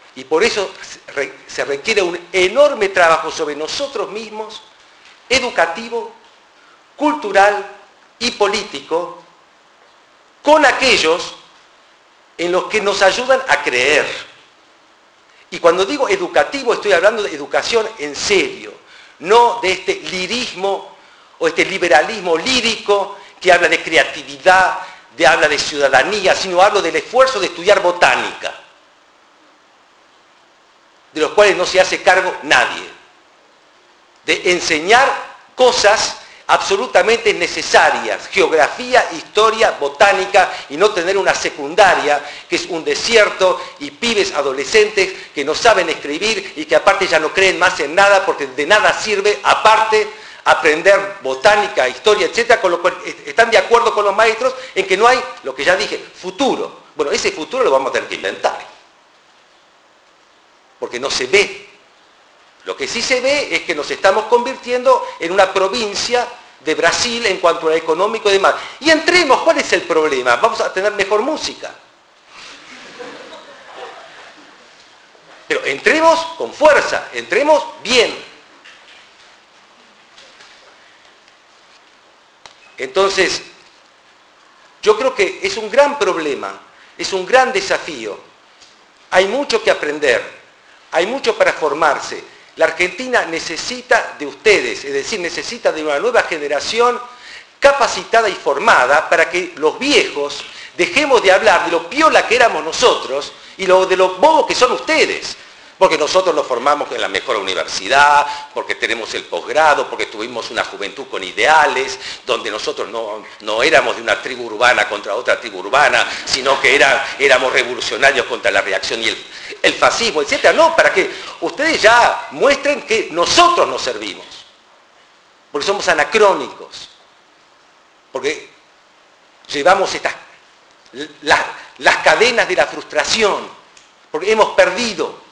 Y por eso se requiere un enorme trabajo sobre nosotros mismos, educativo, cultural y político, con aquellos en los que nos ayudan a creer. Y cuando digo educativo estoy hablando de educación en serio, no de este lirismo o este liberalismo lírico que habla de creatividad, habla de ciudadanía, sino hablo del esfuerzo de estudiar botánica, de los cuales no se hace cargo nadie, de enseñar cosas absolutamente necesarias, geografía, historia, botánica, y no tener una secundaria que es un desierto y pibes adolescentes que no saben escribir y que aparte ya no creen más en nada porque de nada sirve aparte aprender botánica, historia, etc., con lo cual están de acuerdo con los maestros en que no hay, lo que ya dije, futuro. Bueno, ese futuro lo vamos a tener que inventar, porque no se ve. Lo que sí se ve es que nos estamos convirtiendo en una provincia de Brasil en cuanto a lo económico y demás. Y entremos, ¿cuál es el problema? Vamos a tener mejor música. Pero entremos con fuerza, entremos bien. Entonces, yo creo que es un gran problema, es un gran desafío. Hay mucho que aprender, hay mucho para formarse. La Argentina necesita de ustedes, es decir, necesita de una nueva generación capacitada y formada para que los viejos dejemos de hablar de lo piola que éramos nosotros y de lo bobos que son ustedes. Porque nosotros nos formamos en la mejor universidad, porque tenemos el posgrado, porque tuvimos una juventud con ideales, donde nosotros no éramos de una tribu urbana contra otra tribu urbana, sino que éramos revolucionarios contra la reacción y el fascismo, etc. No, para que ustedes ya muestren que nosotros nos servimos, porque somos anacrónicos, porque llevamos las cadenas de la frustración, porque hemos perdido.